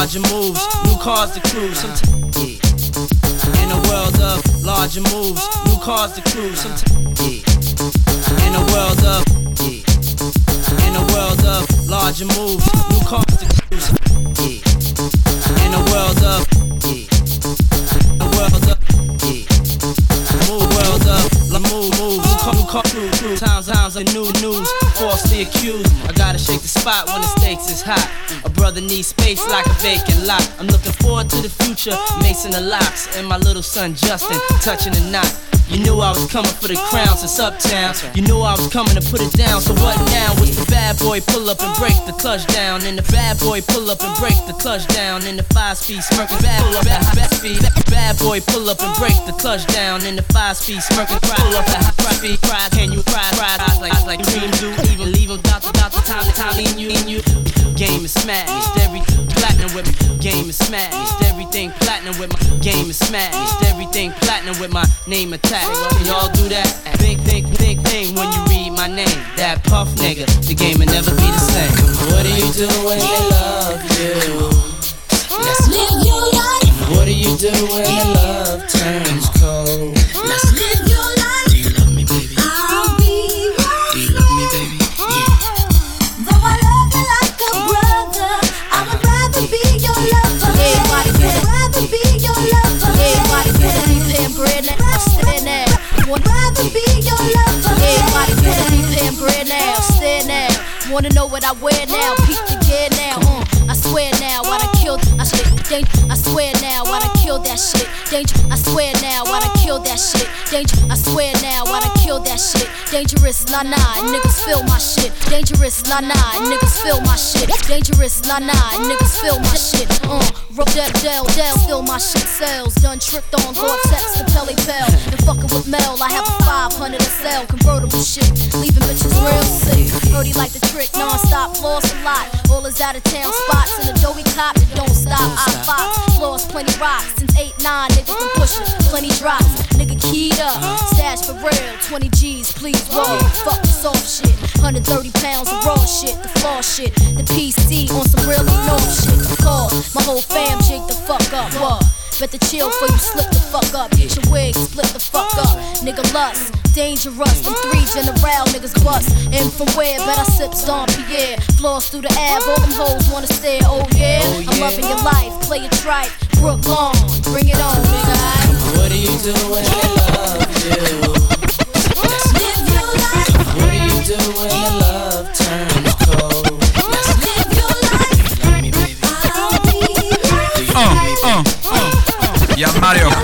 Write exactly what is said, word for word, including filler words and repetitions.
larger moves, new cars to cruise. Sometimes, yeah. In a world of larger moves, new cars to cruise. Sometimes, yeah. In a world of, yeah. In a world of larger moves, new cars to cruise. Yeah. In a world of, yeah. In a world of, yeah. Move world up, like move, move, new car, new car, new, new. Times, times like new news, falsely accused. I gotta shake the spot when the stakes is hot. A brother needs space like a vacant lot. I'm looking forward to the future, macing the locks, and my little son Justin touching the knot. You knew I was coming for the crown since Uptown. You knew I was coming to put it down. So what now? Was the bad boy pull up and break the clutch down? And the bad boy pull up and break the clutch down. In the five speed smirking bad pull up at high speed. Bad boy pull up and break the clutch down. In the five speed smirking cry pull up at high speed. Cry, can you cry? Cry eyes like eyes like dreams do. Even leave them without the without the time the time in you in you. Game is smashed, every platinum with me. Game is smashed, everything platinum with my game is smashed, everything platinum with my name attached. Can y'all do that? Think, think, think, think when you read my name. That puff nigga, the game will never be the same. What do you do when they love you? Let's live your life. What do you do when the love turns cold? Let's live your life. Do you love me, baby? I'll be right. Do you love me, baby? Yeah. Though I love you like a brother, I would rather be your lover. Everybody I'd rather be your lover. Everybody better be paying bread now. Stand now. Would rather be your lover. Everybody better be paying bread now. Stand now. Wanna know what I wear now? Peek the gear now. Uh, I swear now, I done killed. I shit. Danger. I swear now, I done killed that shit. Danger. I swear now, I done killed that shit. Danger. I swear now, I done killed that shit. Dangerous, nah nah, niggas feel my shit. Dangerous, nah nah, niggas feel my shit. Dangerous, nah nah, niggas feel my shit. Uh, roll that Del Del, still my shit sells. Done tricked on Gore-Tex, the Pelly Pell. And fucking with Mel, I have a five hundred a sell. Convertible shit, leaving bitches real sick. Heard he like the trick, non-stop, lost a lot. All his out of town spots, and Adobe cop that don't stop. I fox, lost plenty rocks. Since eight nine, niggas been pushing, plenty drops. Nigga keyed up, stash for real, twenty G's, please roll. Fuck the soft shit, one hundred thirty pounds of raw shit, the flaw shit, the P C on some real ignore shit. Of course, my whole fam jig the fuck up, what? Better chill before you slip the fuck up. Get your wig, split the fuck up. Nigga lust, dangerous. Them three general niggas bust. And from where? Bet I sip Don Pierre. Floss through the ab, all them hoes wanna stare. Oh yeah, oh, yeah. I'm loving your life. Play it right, Brook Long. Bring it on, nigga. What do you do when they love you? Let's live your life. What do you do when the love turns cold? Let's live your life. Love me, baby. I'll be right. Uh, uh, uh. Yeah, Mario